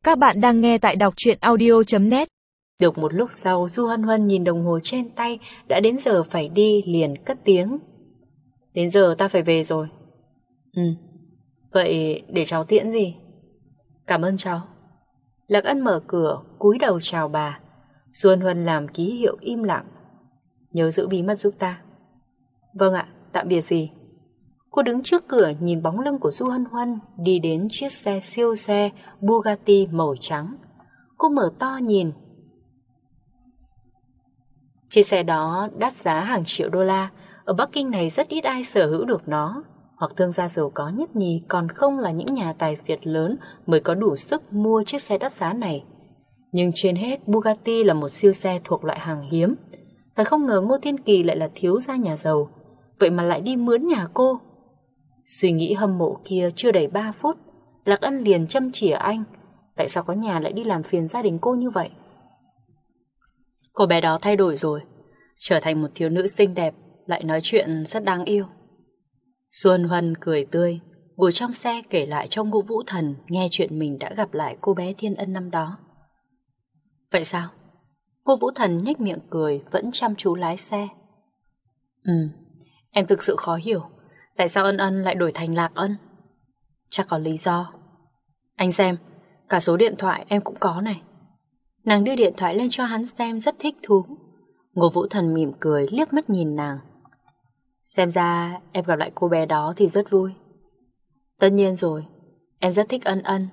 Các bạn đang nghe tại đọc truyện audio.net. Được một lúc sau, Du Hân Hân nhìn đồng hồ trên tay, đã đến giờ phải đi, liền cất tiếng. Đến giờ ta phải về rồi. Vậy để cháu tiễn gì? Cảm ơn cháu. Lạc Ân mở cửa, cúi đầu chào bà. Du Hân Hân làm ký hiệu im lặng. Nhớ giữ bí mật giúp ta. Vâng ạ, tạm biệt gì. Cô đứng trước cửa nhìn bóng lưng của Du Hân Hân đi đến chiếc xe siêu xe Bugatti màu trắng. Cô mở to nhìn. Chiếc xe đó đắt giá hàng triệu đô la. Ở Bắc Kinh này rất ít ai sở hữu được nó. Hoặc thương gia giàu có nhất nhì, còn không là những nhà tài phiệt lớn mới có đủ sức mua chiếc xe đắt giá này. Nhưng trên hết, Bugatti là một siêu xe thuộc loại hàng hiếm. Thật không ngờ Ngô Thiên Kỳ lại là thiếu gia nhà giàu, vậy mà lại đi mướn nhà cô. Suy nghĩ hâm mộ kia chưa đầy 3 phút, Lạc Ân liền châm chỉa anh. Tại sao có nhà lại đi làm phiền gia đình cô như vậy? Cô bé đó thay đổi rồi, trở thành một thiếu nữ xinh đẹp, lại nói chuyện rất đáng yêu. Xuân Huân cười tươi, ngồi trong xe kể lại cho Ngô Vũ Thần nghe chuyện mình đã gặp lại cô bé Thiên Ân năm đó. Vậy sao? Ngô Vũ Thần nhếch miệng cười, vẫn chăm chú lái xe. Em thực sự khó hiểu, tại sao Ân Ân lại đổi thành Lạc Ân? Chắc có lý do. Anh xem, cả số điện thoại em cũng có này. Nàng đưa điện thoại lên cho hắn xem, rất thích thú. Ngô Vũ Thần mỉm cười, liếc mắt nhìn nàng. Xem ra em gặp lại cô bé đó thì rất vui. Tất nhiên rồi, em rất thích Ân Ân.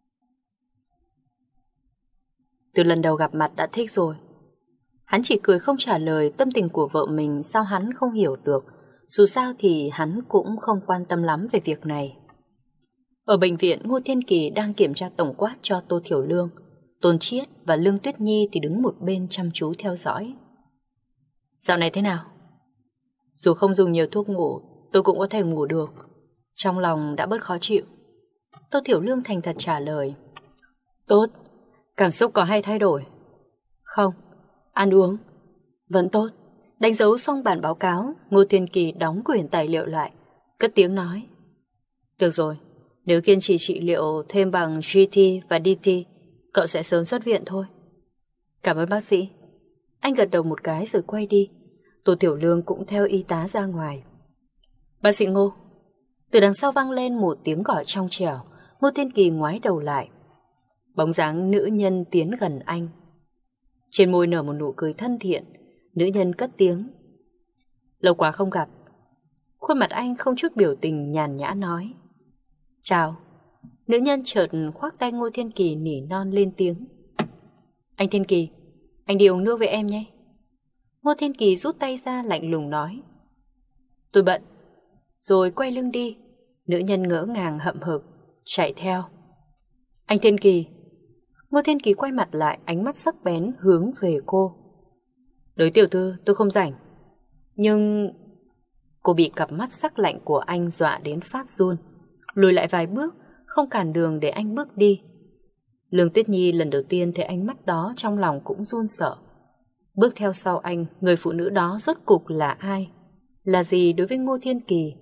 Từ lần đầu gặp mặt đã thích rồi. Hắn chỉ cười không trả lời. Tâm tình của vợ mình sao hắn không hiểu được. Dù sao thì hắn cũng không quan tâm lắm về việc này. Ở bệnh viện, Ngô Thiên Kỳ đang kiểm tra tổng quát cho Tô Thiểu Lương. Tôn Chiết và Lương Tuyết Nhi thì đứng một bên chăm chú theo dõi. Dạo này thế nào? Dù không dùng nhiều thuốc ngủ, tôi cũng có thể ngủ được. Trong lòng đã bớt khó chịu. Tô Thiểu Lương thành thật trả lời. Tốt. Cảm xúc có hay thay đổi? Không. Ăn uống? Vẫn tốt. Đánh dấu xong bản báo cáo, Ngô Thiên Kỳ đóng quyển tài liệu lại, cất tiếng nói. Được rồi, nếu kiên trì trị liệu thêm bằng GT và DT, cậu sẽ sớm xuất viện thôi. Cảm ơn bác sĩ. Anh gật đầu một cái rồi quay đi. Tô Tiểu Lương cũng theo y tá ra ngoài. Bác sĩ Ngô. Từ đằng sau vang lên một tiếng gọi trong trẻo. Ngô Thiên Kỳ ngoái đầu lại. Bóng dáng nữ nhân tiến gần anh. Trên môi nở một nụ cười thân thiện. Nữ nhân cất tiếng. Lâu quá không gặp. Khuôn mặt anh không chút biểu tình, nhàn nhã nói. Chào. Nữ nhân chợt khoác tay Ngô Thiên Kỳ, nỉ non lên tiếng. Anh Thiên Kỳ, anh đi uống nước với em nhé. Ngô Thiên Kỳ rút tay ra lạnh lùng nói. Tôi bận. Rồi quay lưng đi. Nữ nhân ngỡ ngàng hậm hực chạy theo. Anh Thiên Kỳ. Ngô Thiên Kỳ quay mặt lại, ánh mắt sắc bén hướng về cô. Đối tiểu thư, tôi không rảnh. Nhưng... Cô bị cặp mắt sắc lạnh của anh dọa đến phát run, lùi lại vài bước, không cản đường để anh bước đi. Lương Tuyết Nhi lần đầu tiên thấy ánh mắt đó, trong lòng cũng run sợ. Bước theo sau anh, người phụ nữ đó rốt cục là ai? Là gì đối với Ngô Thiên Kỳ?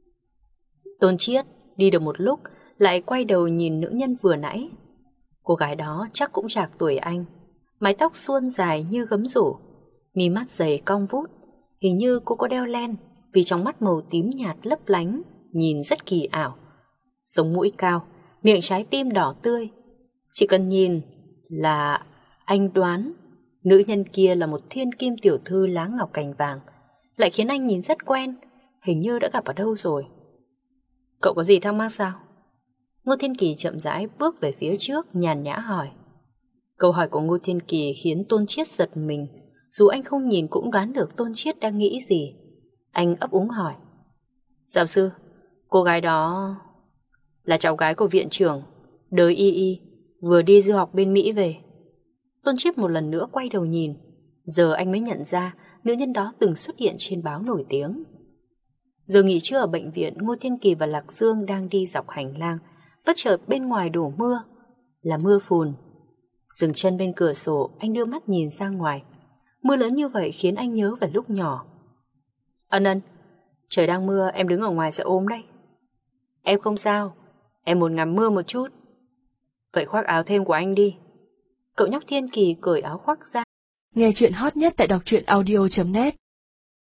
Tôn Chiết đi được một lúc, lại quay đầu nhìn nữ nhân vừa nãy. Cô gái đó chắc cũng trạc tuổi anh. Mái tóc suôn dài như gấm rủ, mí mắt dày cong vút. Hình như cô có đeo len, vì trong mắt màu tím nhạt lấp lánh, nhìn rất kỳ ảo. Sống mũi cao, miệng trái tim đỏ tươi. Chỉ cần nhìn là anh đoán nữ nhân kia là một thiên kim tiểu thư lá ngọc cành vàng, lại khiến anh nhìn rất quen, hình như đã gặp ở đâu rồi. Cậu có gì thắc mắc sao? Ngô Thiên Kỳ chậm rãi bước về phía trước, nhàn nhã hỏi. Câu hỏi của Ngô Thiên Kỳ khiến Tôn Chiết giật mình. Dù anh không nhìn cũng đoán được Tôn Chiết đang nghĩ gì. Anh ấp úng hỏi. Giáo sư, cô gái đó là cháu gái của viện trưởng Đới Y Y, vừa đi du học bên Mỹ về. Tôn Chiết một lần nữa quay đầu nhìn. Giờ anh mới nhận ra nữ nhân đó từng xuất hiện trên báo nổi tiếng. Giờ nghỉ trưa ở bệnh viện, Ngô Thiên Kỳ và Lạc Dương đang đi dọc hành lang. Bất chợt bên ngoài đổ mưa, là mưa phùn. Dừng chân bên cửa sổ, anh đưa mắt nhìn ra ngoài. Mưa lớn như vậy khiến anh nhớ về lúc nhỏ. Ân Ân, trời đang mưa, em đứng ở ngoài sẽ ốm đấy. Em không sao, em muốn ngắm mưa một chút. Vậy khoác áo thêm của anh đi. Cậu nhóc Thiên Kỳ cởi áo khoác ra. Nghe chuyện hot nhất tại đọc truyện audio.net